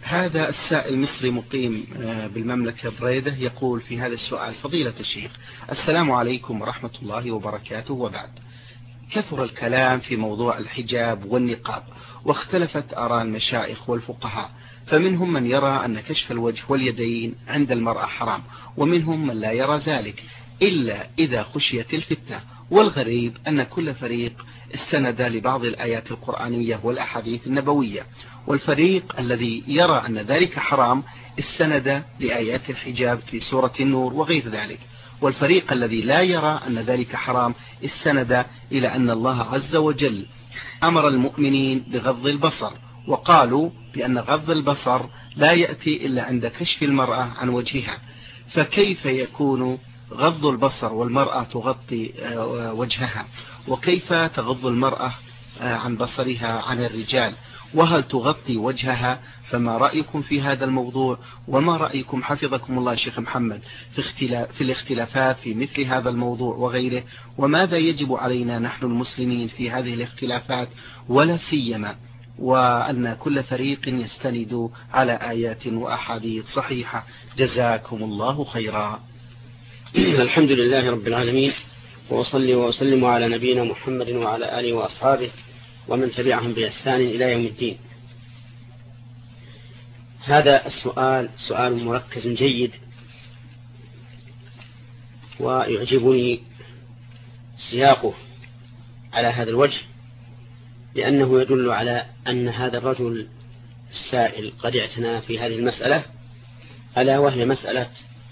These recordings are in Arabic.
هذا السائل مصري مقيم بالمملكة بريدة، يقول في هذا السؤال: فضيلة الشيخ، السلام عليكم ورحمة الله وبركاته، وبعد. كثر الكلام في موضوع الحجاب والنقاب، واختلفت آراء المشايخ والفقهاء، فمنهم من يرى أن كشف الوجه واليدين عند المرأة حرام، ومنهم من لا يرى ذلك إلا إذا خشيت الفتنة. والغريب أن كل فريق استند لبعض الآيات القرآنية والأحاديث النبوية، والفريق الذي يرى أن ذلك حرام استند لآيات الحجاب في سورة النور وغير ذلك، والفريق الذي لا يرى أن ذلك حرام استند إلى أن الله عز وجل أمر المؤمنين بغض البصر، وقالوا بأن غض البصر لا يأتي إلا عند كشف المرأة عن وجهها. فكيف يكون غض البصر والمرأة تغطي وجهها؟ وكيف تغض المرأة عن بصرها عن الرجال؟ وهل تغطي وجهها؟ فما رأيكم في هذا الموضوع؟ وما رأيكم حفظكم الله شيخ محمد في الاختلافات في مثل هذا الموضوع وغيره؟ وماذا يجب علينا نحن المسلمين في هذه الاختلافات، ولا سيما وأن كل فريق يستند على آيات وأحاديث صحيحة؟ جزاكم الله خيرا. الحمد لله رب العالمين، وأصلي وأسلم على نبينا محمد وعلى آله وأصحابه ومن تبعهم بإحسان إلى يوم الدين. هذا السؤال سؤال مركز جيد، ويعجبني سياقه على هذا الوجه، لأنه يدل على أن هذا الرجل السائل قد اعتنى في هذه المسألة، ألا وهي مسألة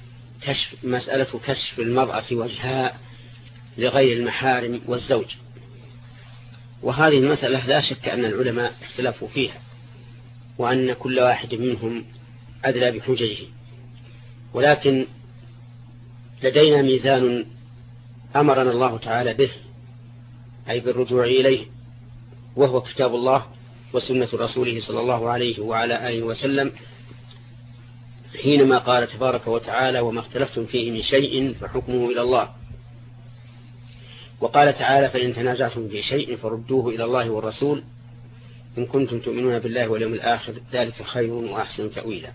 كشف المرأة وجهها لغير المحارم والزوج. وهذه المسألة لا شك أن العلماء اختلفوا فيها، وأن كل واحد منهم أدلى بحججه، ولكن لدينا ميزان أمرنا الله تعالى به، أي بالرجوع إليه، وهو كتاب الله وسنة رسوله صلى الله عليه وعلى آله وسلم، حينما قال تبارك وتعالى: وما اختلفتم فيه من شيء فحكمه إلى الله. وقال تعالى: فإن تنازعتم في شيء فردوه إلى الله والرسول إن كنتم تؤمنون بالله واليوم الآخر ذلك خير وأحسن تأويلا.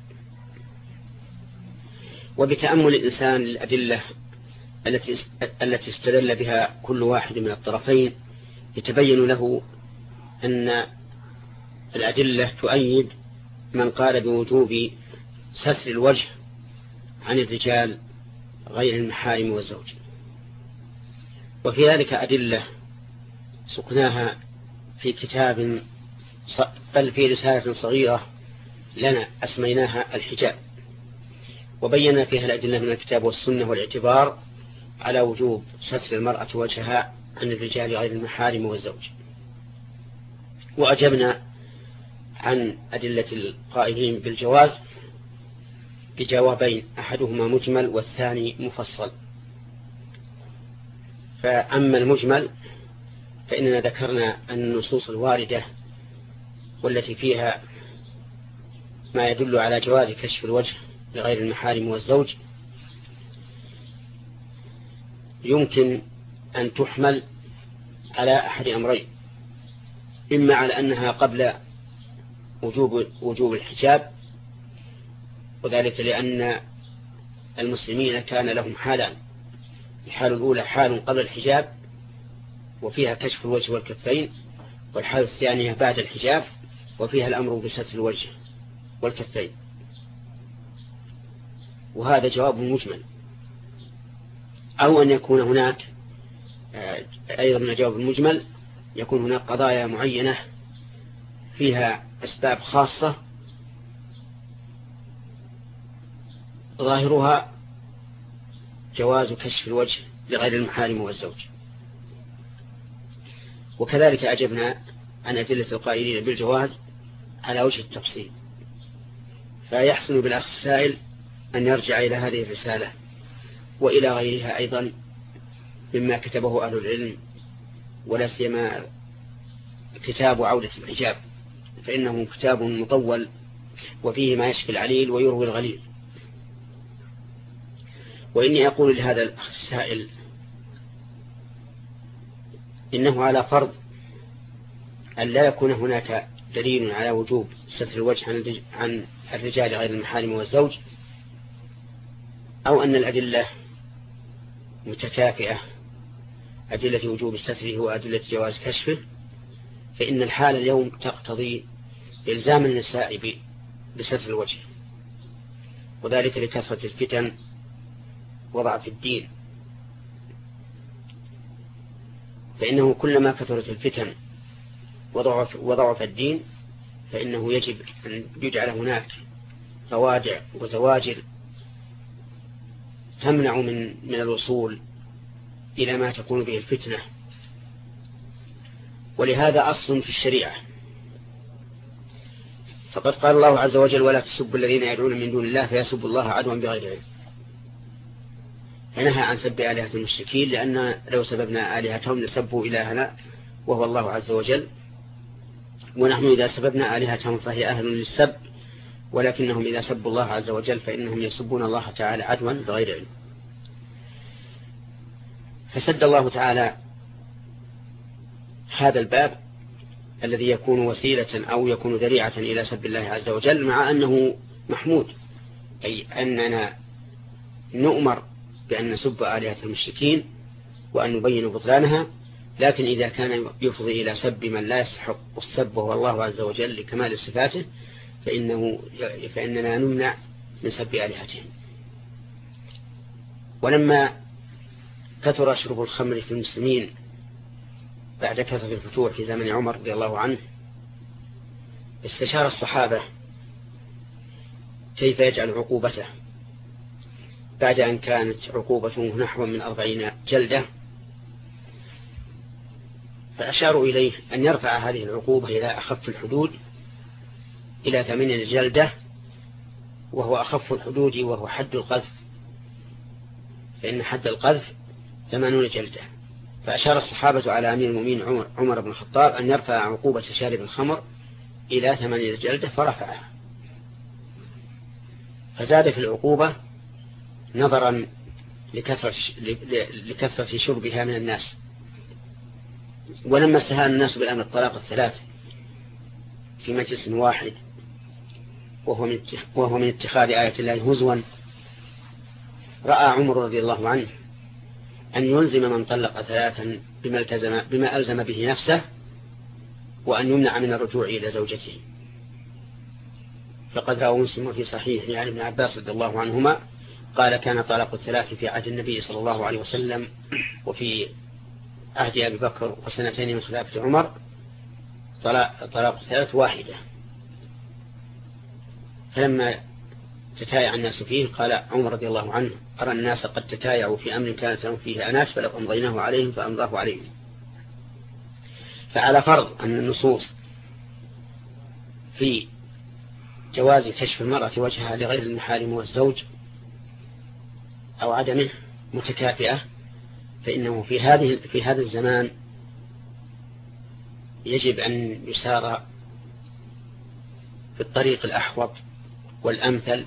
وبتأمل الإنسان للأدلة التي استدل بها كل واحد من الطرفين يتبين له أن الأدلة تؤيد من قال بوجوب ستر الوجه عن الرجال غير المحارم والزوج. وفي ذلك أدلة سقناها في كتاب، بل في رسالة صغيرة لنا أسميناها الحجاب، وبينا فيها الأدلة من الكتاب والسنة والاعتبار على وجوب ستر المرأة وجهها عن الرجال غير المحارم والزوج. وأجبنا عن أدلة القائلين بالجواز بجوابين، أحدهما مجمل والثاني مفصل. فأما المجمل فإننا ذكرنا أن النصوص الواردة والتي فيها ما يدل على جواز كشف الوجه لغير المحارم والزوج يمكن أن تحمل على أحد أمرين: إما على أنها قبل وجوب الحجاب، وذلك لأن المسلمين كان لهم حالان: الحال الأولى حال قبل الحجاب وفيها كشف الوجه والكفين، والحال الثانية بعد الحجاب وفيها الأمر بستر الوجه والكفين. وهذا جواب مجمل. أو أن يكون هناك أيضا من الجواب المجمل يكون هناك قضايا معينة فيها أسباب خاصة ظاهرها جواز كشف الوجه لغير المحارم والزوج. وكذلك أجبنا عن أدلة القائلين بالجواز على وجه التفصيل. فيحسن بالأخ السائل أن يرجع إلى هذه الرسالة وإلى غيرها أيضا مما كتبه أهل العلم، ولا سيما كتاب عودة الحجاب، فإنه كتاب مطول وفيه ما يشفي العليل ويروي الغليل. وإني أقول لهذا الأخ السائل إنه على فرض أن لا يكون هناك دليل على وجوب ستر الوجه عن الرجال غير المحارم والزوج، أو أن الأدلة متكافئة، أدلة وجوب ستره وأدلة جواز كشفه، فإن الحال اليوم تقتضي إلزام النساء بستر الوجه، وذلك لكثرة الفتن وضعف الدين. فإنه كلما كثرت الفتن وضعف الدين فإنه يجب أن يجعل هناك روادع وزواجر تمنع من الوصول إلى ما تكون به الفتنة. ولهذا أصل في الشريعة، فقد قال الله عز وجل: ولا تسبوا الذين يدعون من دون الله فيسبوا الله عدوا بغير علم. فنهى عن سب آلهة المشركين، لأن لو سببنا آلهتهم لسبوا إلهنا وهو الله عز وجل، ونحن إذا سببنا آلهتهم فهي أهل للسب، ولكنهم إذا سبوا الله عز وجل فإنهم يسبون الله تعالى عدوا بغير علم. فسد الله تعالى هذا الباب الذي يكون وسيلة أو يكون ذريعة إلى سب الله عز وجل، مع أنه محمود، أي أننا نؤمر بأن نسب آلهة المشركين وأن نبين بطلانها، لكن إذا كان يفضي إلى سب من لا يستحق السب وهو الله عز وجل لكمال صفاته فإننا نمنع من سب آلهتهم. ولما كثر شرب الخمر في المسلمين بعد كثرة الفتوح في زمن عمر رضي الله عنه، استشار الصحابة كيف يجعل عقوبته بعد أن كانت عقوبته نحو من 40 جلدة، فأشاروا إليه أن يرفع هذه العقوبة إلى أخف الحدود إلى 8 جلدة، وهو أخف الحدود وهو حد القذف، فإن حد القذف 80 جلدة. فأشار الصحابة على أمير المؤمنين عمر بن الخطاب أن يرفع عقوبة شارب الخمر إلى 8 جلدة، فرفعها، فزاد في العقوبة نظرا لكثرة شربها من الناس. ولما استهان الناس بالأمر الطلاق 3 في مجلس واحد وهو من اتخاذ آية الله هزوا، رأى عمر رضي الله عنه أن يلزم من طلق 3 بما ألزم به نفسه، وأن يمنع من الرجوع إلى زوجته. فقد رأى مسلم في صحيح عن ابن عباس رضي الله عنهما قال: كان طلاق 3 في عهد النبي صلى الله عليه وسلم وفي عهد أبي بكر وسنتين من خلافة عمر طلاق 3 واحدة. فلما تتايع الناس فيه قال عمر رضي الله عنه: أرى الناس قد تتايعوا في أمر كانت لهم فيه أناس فلو أمضيناه عليهم فأمضاه عليهم. فعلى فرض أن النصوص في جواز كشف المرأة وجهها لغير المحارم والزوج أو عدمه متكافئة، فإنه في هذا الزمان يجب أن يسار في الطريق الأحوط والأمثل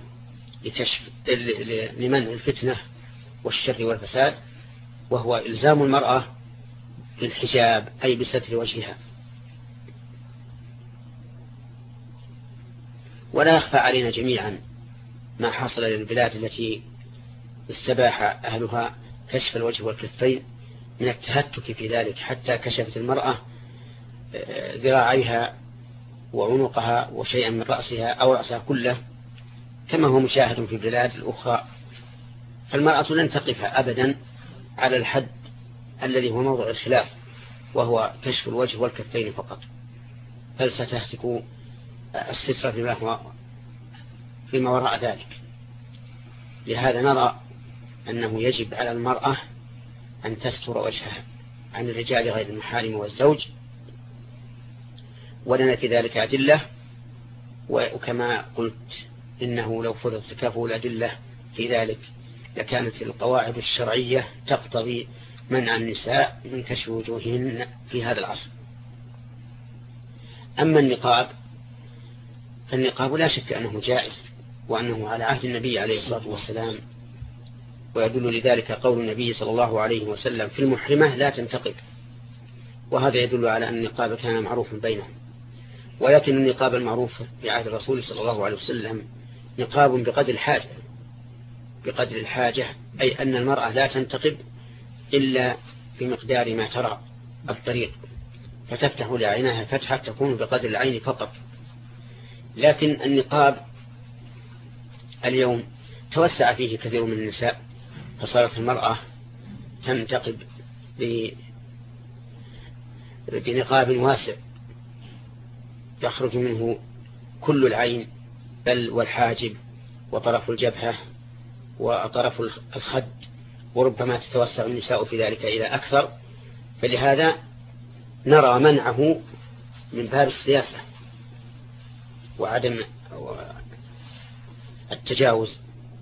لمنع الفتنة والشر والفساد، وهو إلزام المرأة بالحجاب أي بستر وجهها. ولا يخفى علينا جميعا ما حصل للبلاد التي استباح أهلها كشف الوجه والكفين من التهتك في ذلك، حتى كشفت المرأة ذراعيها وعنقها وشيئا من رأسها أو رأسها كله، كما هو مشاهد في البلاد الأخرى. فالمرأة لن تقف أبدا على الحد الذي هو موضع الخلاف، وهو كشف الوجه والكفين فقط، بل ستهتك الستر فيما وراء ذلك. لهذا نرى أنه يجب على المرأة أن تستر وجهها عن الرجال غير المحارم والزوج، ولنا في ذلك أدلة. وكما قلت إنه لو فرض تكافؤ الأدلة في ذلك لكانت القواعد الشرعية تقتضي منع النساء من كشف وجوههن في هذا العصر. أما النقاب فالنقاب لا شك أنه جائز، وأنه على عهد النبي عليه الصلاة والسلام، ويدل لذلك قول النبي صلى الله عليه وسلم: في المحرمة لا تنتقب. وهذا يدل على أن النقاب كان معروفا بينهم. ولكن النقاب المعروف في عهد الرسول صلى الله عليه وسلم نقاب بقدر الحاجة، أي أن المرأة لا تنتقب إلا بمقدار ما ترى الطريق، فتفتح لعينها فتحة تكون بقدر العين فقط. لكن النقاب اليوم توسع فيه كثير من النساء، فصارت المرأة تنتقب بنقاب واسع يخرج منه كل العين بل والحاجب وطرف الجبهة وطرف الخد، وربما تتوسع النساء في ذلك إلى أكثر. فلهذا نرى منعه من باب السياسة وعدم التجاوز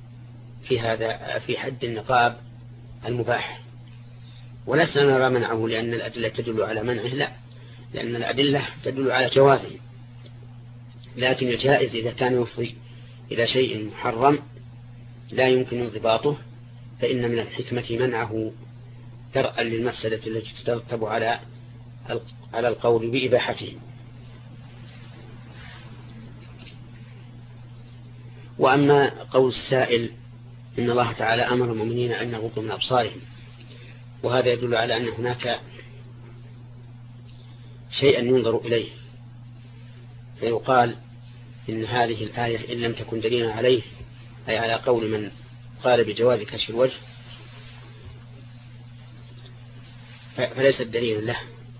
في حد النقاب المباح، ولسنا نرى منعه لأن الأدلة تدل على منعه، لا، لأن الأدلة تدل على جوازه. لكن الجائز إذا كان يفضي إلى شيء محرم لا يمكن انضباطه فإن من الحكمة منعه درءا للمفسدة التي تترتب على القول بإباحته. وأما قول السائل إن الله تعالى أمر المؤمنين أن يغضوا من أبصارهم، وهذا يدل على أن هناك شيئا ينظر إليه، فيقال إن هذه الآية إن لم تكن دليلا عليه، أي على قول من قال بجواز كشف الوجه، فليس دليلا له،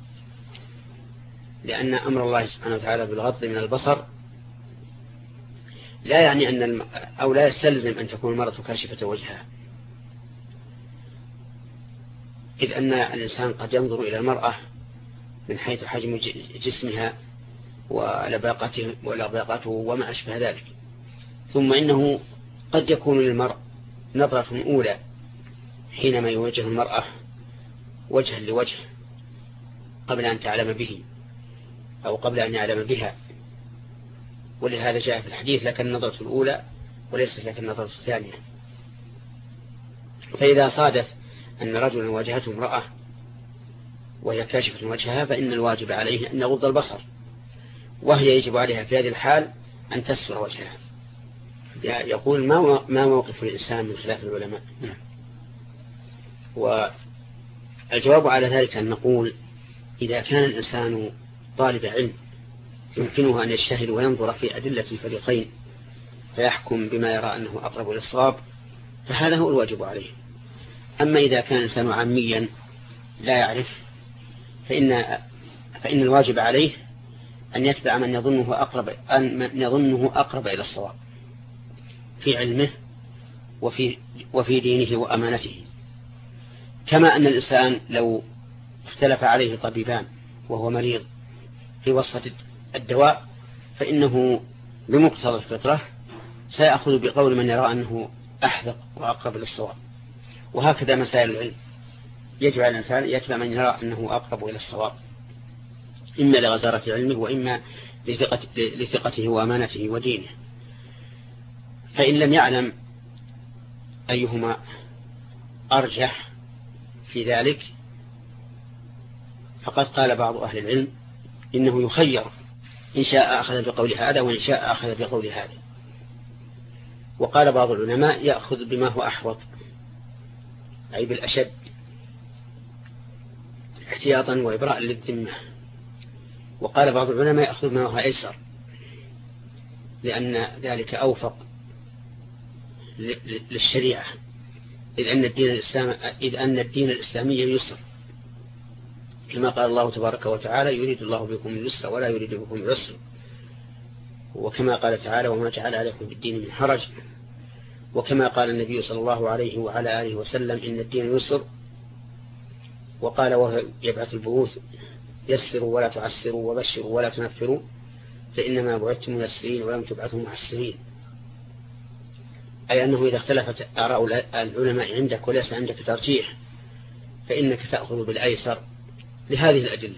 لأن أمر الله سبحانه وتعالى بالغض من البصر لا يعني أو لا يستلزم أن تكون المرأة كاشفة وجهها، إذ أن الإنسان قد ينظر إلى المرأة من حيث حجم جسمها ولباقته وما أشبه ذلك. ثم إنه قد يكون للمرء نظرة أولى حينما يوجه المرأة وجها لوجه قبل أن تعلم به أو قبل أن يعلم بها، ولهذا جاء في الحديث لك النظرة الأولى وليس لك النظرة الثانية. فإذا صادف أن رجلا واجهته امرأة وهي كاشفة وجهها فإن الواجب عليه أن يغض البصر، وهي يجب عليها في هذه الحال أن تستر وجهها. يقول ما موقف الإنسان من خلاف العلماء؟ والجواب على ذلك أن نقول إذا كان الإنسان طالب علم يمكنه أن يجتهد وينظر في أدلة الفريقين فيحكم بما يرى أنه أقرب للصواب فهذا هو الواجب عليه. أما إذا كان الإنسان عاميا لا يعرف فإن الواجب عليه أن يتبع من يظنه أقرب إلى الصواب في علمه وفي دينه وأمانته. كما أن الإنسان لو اختلف عليه طبيبان وهو مريض في وصفة الدواء فإنه بمقتضى الفطرة سيأخذ بقول من يرى أنه أحذق وأقرب للصواب. وهكذا مسائل العلم يجب على الإنسان يتبع من يرى أنه أقرب إلى الصواب، إما لغزارة علمه وإما لثقته وأمانته ودينه. فإن لم يعلم أيهما أرجح في ذلك فقد قال بعض أهل العلم إنه يخير إن شاء أخذ بقول هذا وإن شاء أخذ بقول هذا. وقال بعض العلماء يأخذ بما هو أحوط أي بالأشد احتياطا وإبراء للذمة. وقال بعض العلماء يأخذ ما هو أيسر لأن ذلك أوفق للشريعة، إذ أن الدين الإسلامي يسر، كما قال الله تبارك وتعالى يريد الله بكم اليسر ولا يريد بكم العسر، وكما قال تعالى وما جعل عليكم بالدين من حرج، وكما قال النبي صلى الله عليه وعلى آله وسلم إن الدين يسر، وقال وهو يبعث البعوث يسروا ولا تعسروا وبشروا ولا تنفروا فإنما بعثتم ميسرين ولم تبعثوا معسرين، أي أنه إذا اختلفت آراء العلماء عندك وليس عندك ترجيح فإنك تأخذ بالأيسر لهذه الأدلة.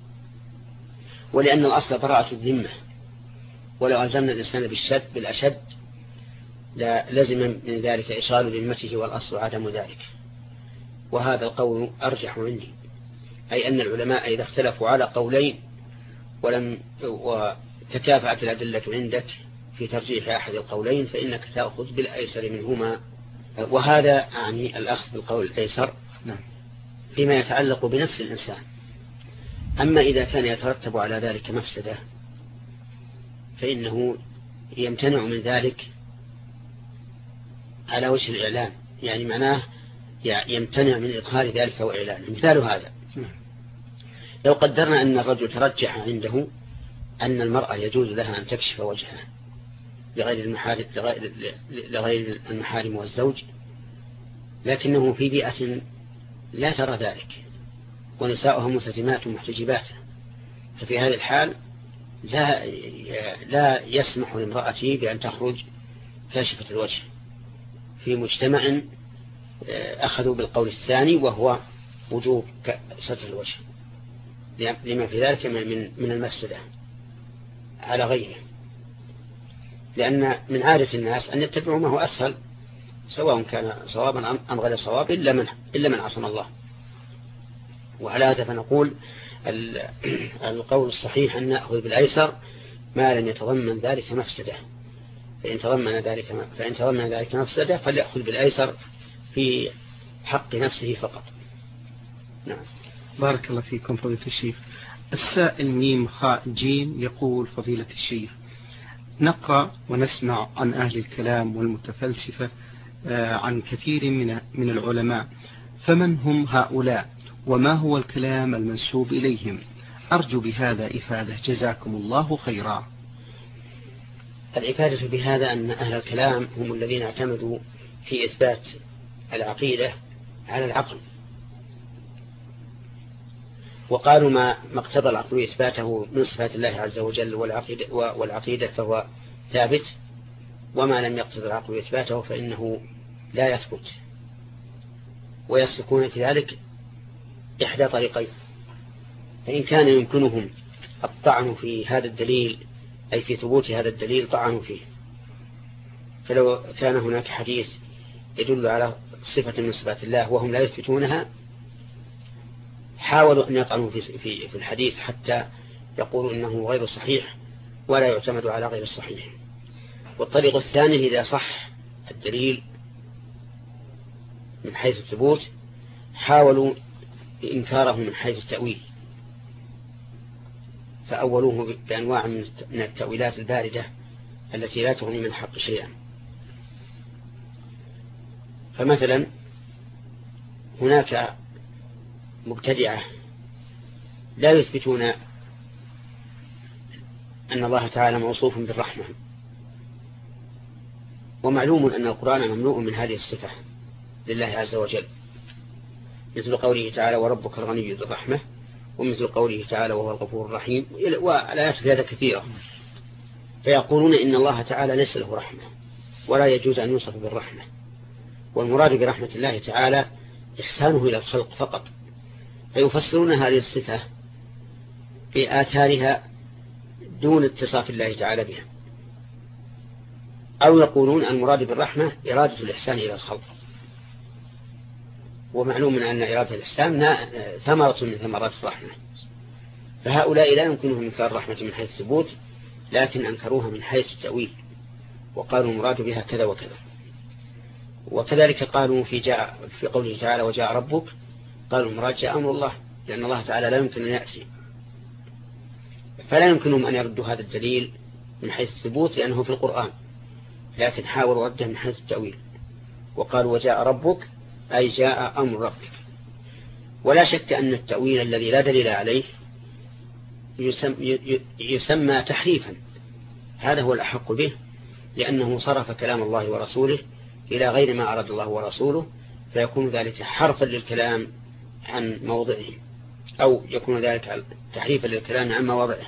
ولأن الأصل براءة الذمة، ولو ألزمنا الإنسان بالأشد لازم من ذلك إشغال ذمته والأصل عدم ذلك. وهذا القول أرجح عندي، أي أن العلماء إذا اختلفوا على قولين تكافأت الأدلة عندك في ترجيح أحد القولين فإنك تأخذ بالأيسر منهما، وهذا يعني الأخذ بالقول الأيسر فيما يتعلق بنفس الإنسان. أما إذا كان يترتب على ذلك مفسدة فإنه يمتنع من ذلك على وجه الإعلان، يعني معناه يمتنع من إظهار ذلك وإعلانه. مثال هذا لو قدرنا أن الرجل ترجح عنده أن المرأة يجوز لها أن تكشف وجهها لغير المحارم والزوج، لكنه في بيئة لا ترى ذلك ونساؤها ملتزمات محتجبات، ففي هذه الحال لا يسمح لامرأته بأن تخرج كاشفة الوجه في مجتمع أخذوا بالقول الثاني وهو وجوب ستر الوجه، لما في ذلك من المفسدة على غيره، لأن من عادة الناس أن يتبعوا ما هو أسهل سواء كان صوابا أم غير صواب إلا من عصم الله. وعلى هذا فنقول القول الصحيح أن نأخذ بالأيسر ما لم يتضمن ذلك مفسدة، فإن تضمن ذلك مفسدة فليأخذ بالأيسر في حق نفسه فقط. نعم. بارك الله فيكم فضيلة الشيخ. السائل ميم خاء جيم يقول: فضيلة الشيخ، نقرأ ونسمع عن أهل الكلام والمتفلسفة عن كثير من العلماء، فمن هم هؤلاء وما هو الكلام المنسوب إليهم؟ أرجو بهذا إفادة، جزاكم الله خيرا. الإفادة بهذا أن أهل الكلام هم الذين اعتمدوا في إثبات العقيدة على العقل، وقالوا ما اقتضى العقل إثباته من صفات الله عز وجل والعقيدة فهو ثابت، وما لم يقتضى العقل إثباته فإنه لا يثبت. ويسلكون في ذلك إحدى طريقين: فإن كان يمكنهم الطعن في هذا الدليل أي في ثبوت هذا الدليل طعنوا فيه، فلو كان هناك حديث يدل على صفة من صفات الله وهم لا يثبتونها حاولوا أن يطعنوا في الحديث حتى يقولوا إنه غير صحيح ولا يعتمد على غير الصحيح. والطريق الثاني إذا صح الدليل من حيث الثبوت حاولوا إنكاره من حيث التأويل، فأولوه بأنواع من التأويلات الباردة التي لا تغني من حق شيئا. فمثلا هناك مبتدعة لا يثبتون أن الله تعالى موصوف بالرحمة، ومعلوم أن القرآن مملوء من هذه الصفة لله عز وجل، مثل قوله تعالى: وربك الغني ذو الرحمة، ومثل قوله تعالى: وهو الغفور الرحيم، والآيات في هذا كثيرة. فيقولون إن الله تعالى ليس له رحمة ولا يجوز أن يوصف بالرحمة، والمراد برحمة الله تعالى إحسانه إلى الخلق فقط، فيفسرون هذه الصفة بآثارها دون اتصاف الله تعالى بها، أو يقولون المراد بالرحمة إرادة الإحسان إلى الخلق، ومعلوم أن إرادة الإحسان ثمرة من ثمرات الرحمة. فهؤلاء لا يمكنهم إنكار الرحمة من حيث الثبوت، لكن أنكروها من حيث التأويل وقالوا المراد بها كذا وكذا. وكذلك قالوا في قوله تعالى: وجاء ربك، قالوا المراد جاء أمر الله، لأن الله تعالى لا يمكن أن يأتي، فلا يمكنهم أن يردوا هذا الدليل من حيث الثبوت لأنه في القرآن، لكن حاولوا رده من حيث التأويل وقالوا وجاء ربك أي جاء أمر ربك. ولا شك أن التأويل الذي لا دليل عليه يسمى تحريفا، هذا هو الأحق به، لأنه صرف كلام الله ورسوله إلى غير ما أراد الله ورسوله، فيكون ذلك حرفا للكلام عن موضعه، أو يكون ذلك تحريفا للكلام عن مواضعه.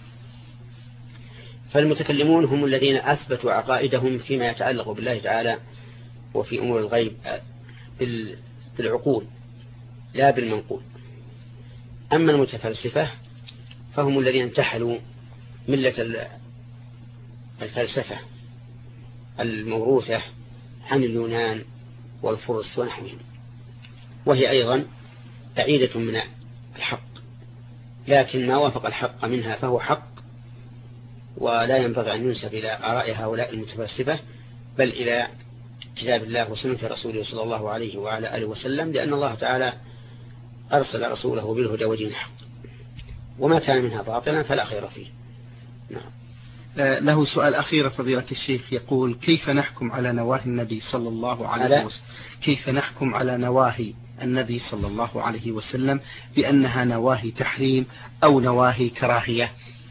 فالمتكلمون هم الذين أثبتوا عقائدهم فيما يتعلق بالله تعالى وفي أمور الغيب بالعقول لا بالمنقول. أما المتفلسفة فهم الذين انتحلوا ملة الفلسفة الموروثة عن اليونان والفرس ونحوهم، وهي أيضا بعيدة من الحق، لكن ما وافق الحق منها فهو حق، ولا ينبغي أن ينسب إلى آراء هؤلاء المتفلسفة بل إلى كتاب الله وسنة رسوله صلى الله عليه وعلى آله وسلم، لأن الله تعالى أرسل رسوله بالهدى ودين الحق، وما كان منها باطلا فلا خير فيه. نعم. له سؤال أخير فضيلة الشيخ، يقول: كيف نحكم على نواهي النبي صلى الله عليه وسلم كيف نحكم على نواهي النبي صلى الله عليه وسلم بأنها نواهي تحريم أو نواهي كراهية؟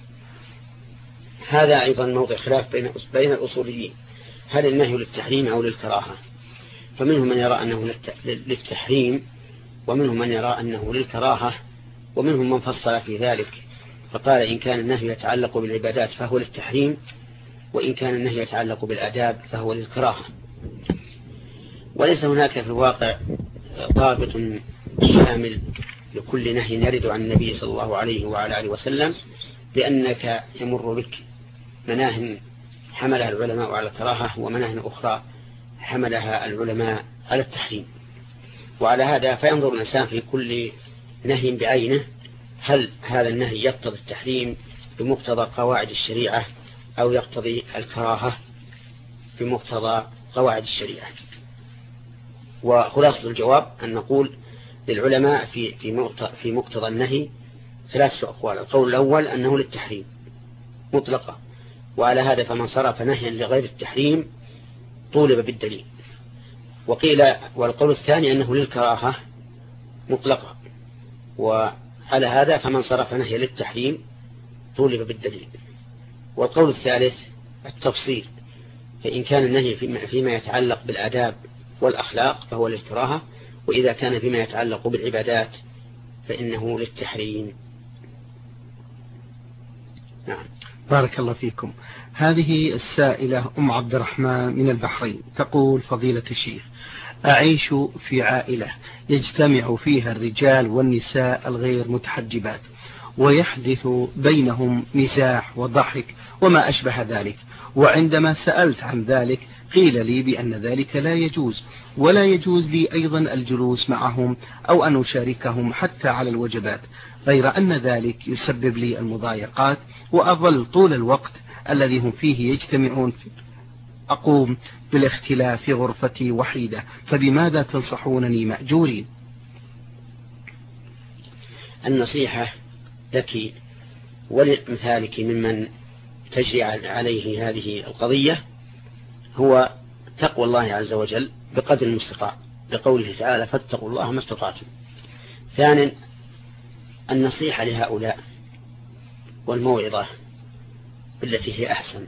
هذا أيضا موضع خلاف بين الأصوليين، هل النهي للتحريم أو للكراهة؟ فمنهم من يرى أنه للتحريم، ومنهم من يرى أنه للكراهة، ومنهم من فصل في ذلك فقال إن كان النهي يتعلق بالعبادات فهو للتحريم، وإن كان النهي يتعلق بالآداب فهو للكراهة. وليس هناك في الواقع ضابط شامل لكل نهي يرد عن النبي صلى الله عليه وعلى آله وسلم، لأنك يمر بك مناه حملها العلماء على الكراهة ومناه أخرى حملها العلماء على التحريم. وعلى هذا فينظر الإنسان في كل نهي بعينه، هل هذا النهي يقتضي التحريم بمقتضى قواعد الشريعة أو يقتضي الكراهة بمقتضى قواعد الشريعة. وخلاصة الجواب أن نقول للعلماء في مقتضى النهي ثلاثة أقوال. القول الأول أنه للتحريم مطلقة، وعلى هذا فمن صرف نهيا لغير التحريم طولب بالدليل. والقول الثاني أنه للكراهة مطلقة، وعلى هذا فمن صرف نهيا للتحريم طولب بالدليل. والقول الثالث التفصيل، فإن كان النهي فيما يتعلق بالآداب والأخلاق فهو للكراهة، وإذا كان فيما يتعلق بالعبادات فإنه للتحريم. نعم. بارك الله فيكم. هذه السائلة أم عبد الرحمن من البحرين تقول: فضيلة الشيخ، أعيش في عائلة يجتمع فيها الرجال والنساء الغير متحجبات، ويحدث بينهم مزاح وضحك وما أشبه ذلك، وعندما سألت عن ذلك قيل لي بأن ذلك لا يجوز، ولا يجوز لي أيضا الجلوس معهم أو أن أشاركهم حتى على الوجبات، غير أن ذلك يسبب لي المضايقات، وأظل طول الوقت الذي هم فيه يجتمعون أقوم بالاختلاف في غرفتي وحيدة، فبماذا تنصحونني مأجورين؟ النصيحة لك ولمثالك ممن تجري عليه هذه القضية هو تقوى الله عز وجل بقدر المستطاع، بقوله تعالى: فاتقوا الله ما استطعتم. ثانيا النصيحة لهؤلاء والموعظة بالتي هي أحسن،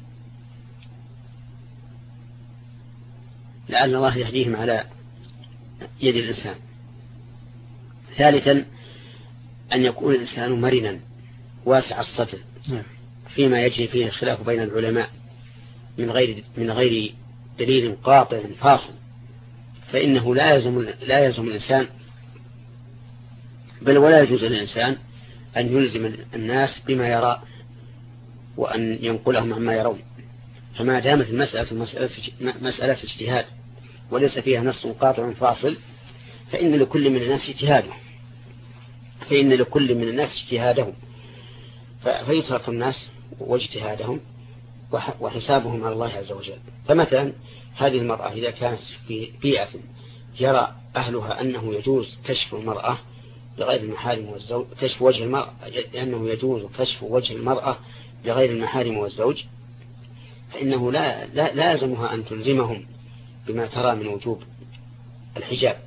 لعل الله يهديهم على يد الإنسان. ثالثا أن يكون الإنسان مرنا واسع الصدر فيما يجري فيه الخلاف بين العلماء من غير دليل قاطع فاصل، فإنه لا يلزم الإنسان بل ولا يجوز للإنسان أن يلزم الناس بما يرى وأن ينقلهم عما يرون. فما دامت المسألة مسألة اجتهاد وليس فيها نص قاطع فاصل فإن لكل من الناس اجتهادهم، فيترك الناس واجتهادهم وحسابهم على الله عز وجل. فمثلا هذه المرأة إذا كانت في بيئة يرى أهلها أنه يجوز كشف المرأة لغير المحارم والزوج، كشف وجه المرأة لأنه يجوز كشف وجه المرأة لغير المحارم والزوج، فإنه لا لازمها أن تلزمهم بما ترى من وجوب الحجاب،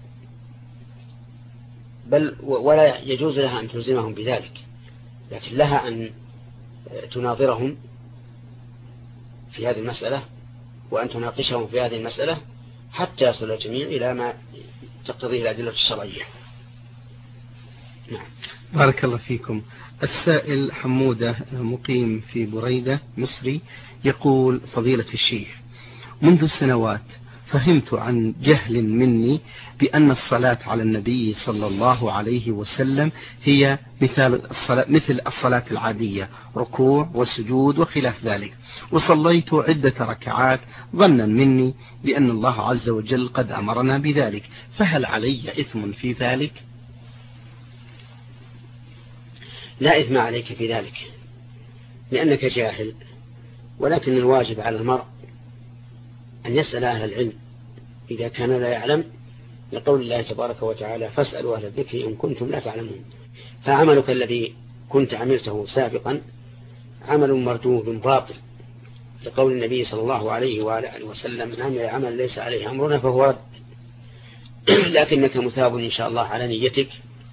بل ولا يجوز لها أن تلزمهم بذلك، لكن لها أن تناظرهم في هذه المسألة وأن تناقشهم في هذه المسألة حتى يصل الجميع إلى ما تقتضيه الأدلة الشرعية. نعم. بارك الله فيكم. السائل حمودة مقيم في بريدة مصري يقول: فضيلة الشيخ، منذ سنوات فهمت عن جهل مني بأن الصلاة على النبي صلى الله عليه وسلم هي مثل الصلاة العادية، ركوع وسجود وخلاف ذلك، وصليت عدة ركعات ظنا مني بأن الله عز وجل قد أمرنا بذلك، فهل علي إثم في ذلك؟ لا إثم عليك في ذلك، لأنك جاهل، ولكن الواجب على المرء أن يسأل أهل العلم إذا كان لا يعلم، لقول الله تبارك وتعالى فاسألوا أهل الذكر إن كنتم لا تعلمون. فعملك الذي كنت عملته سابقا عمل مردود باطل، لقول النبي صلى الله عليه وآله وسلم من عمل عمل ليس عليه أمرنا فهو رد. لكنك مثاب إن شاء الله على نيتك،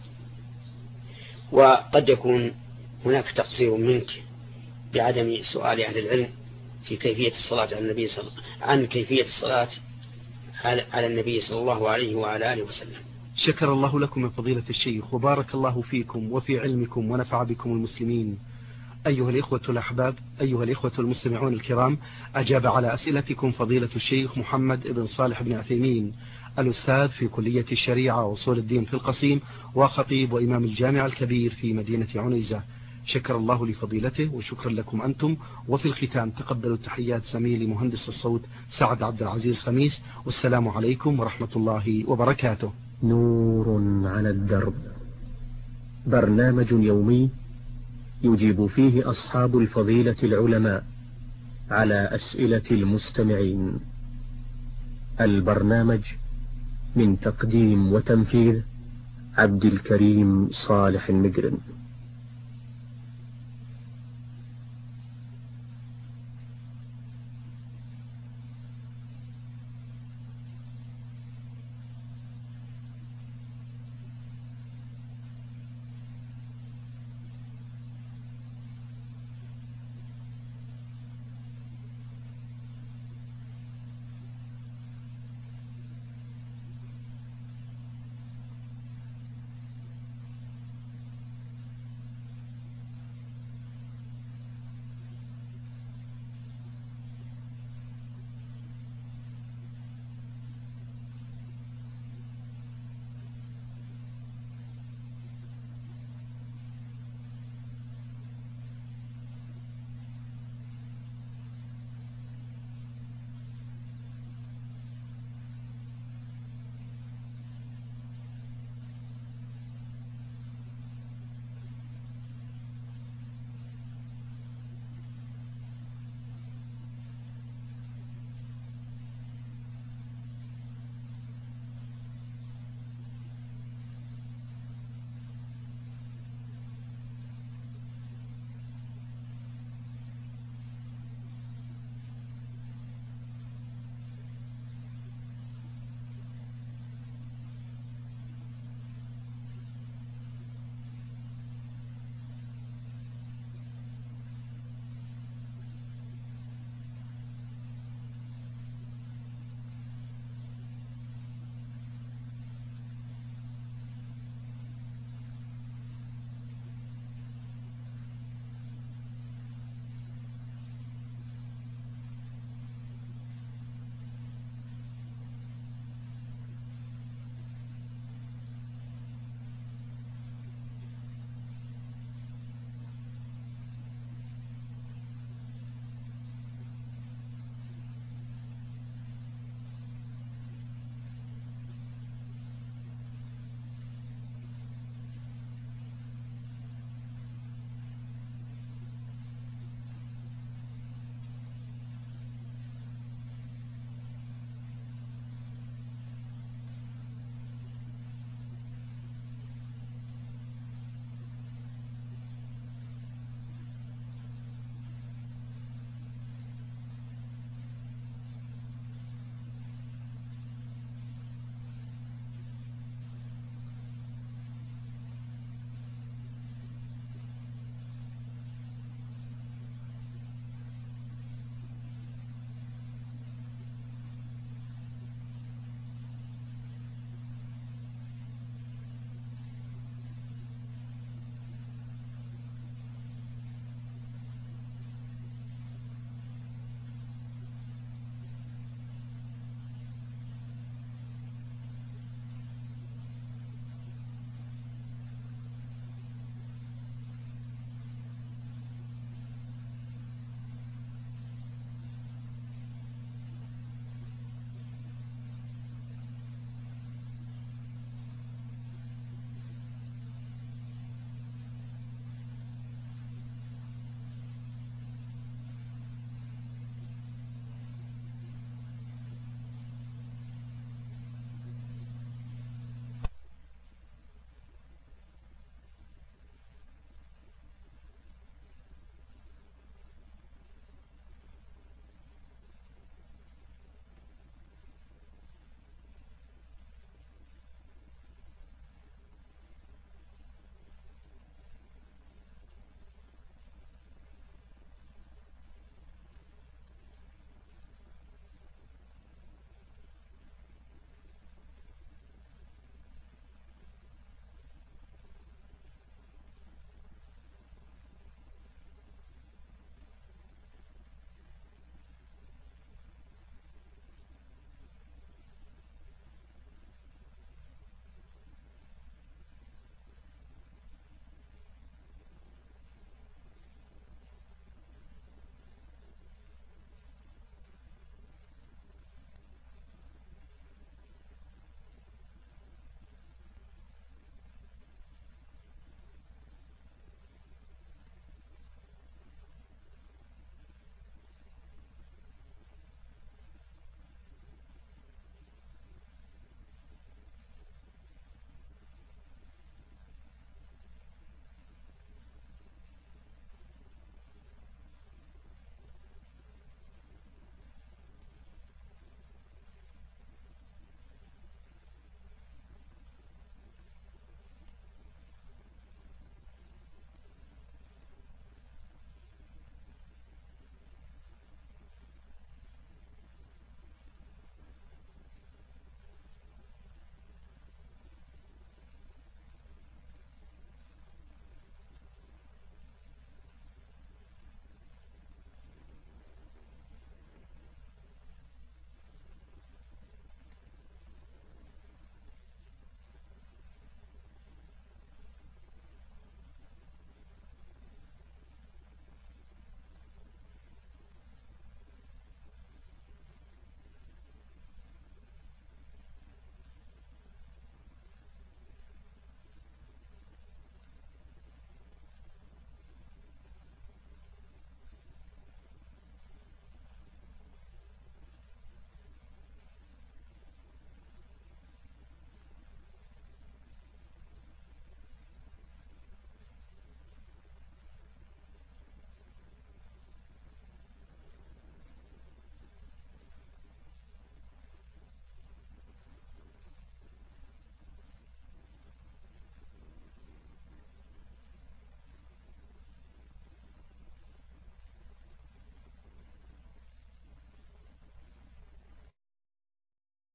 وقد يكون هناك تقصير منك بعدم سؤال أهل العلم في كيفية الصلاة على النبي عن كيفية الصلاة على النبي صلى الله عليه وعلى آله وسلم. شكر الله لكم من فضيلة الشيخ، وبارك الله فيكم وفي علمكم ونفع بكم المسلمين. أيها الإخوة الأحباب، أيها الإخوة المستمعون الكرام، أجاب على أسئلتكم فضيلة الشيخ محمد بن صالح بن عثيمين، الأستاذ في كلية الشريعة وأصول الدين في القصيم، وخطيب وإمام الجامع الكبير في مدينة عنيزة. شكر الله لفضيلته وشكرا لكم أنتم. وفي الختام تقبلوا تحيات زميلي مهندس الصوت سعد عبد العزيز خميس، والسلام عليكم ورحمة الله وبركاته. نور على الدرب، برنامج يومي يجيب فيه أصحاب الفضيلة العلماء على أسئلة المستمعين. البرنامج من تقديم وتنفيذ عبد الكريم صالح المجرم.